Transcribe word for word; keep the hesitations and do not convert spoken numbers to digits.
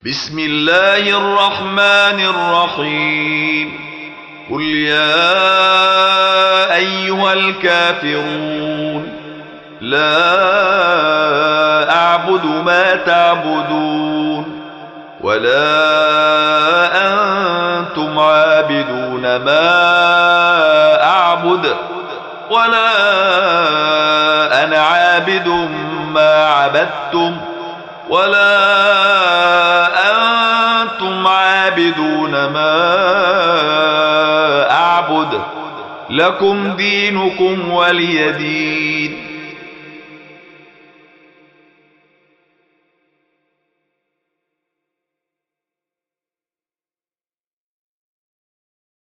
بسم الله الرحمن الرحيم قل يا أيها الكافرون لا أعبد ما تعبدون ولا أنتم عابدون ما أعبد ولا أنا عابد ما عبدتم ولا أنتم عابدون ما أعبد لكم دينكم ولي دين.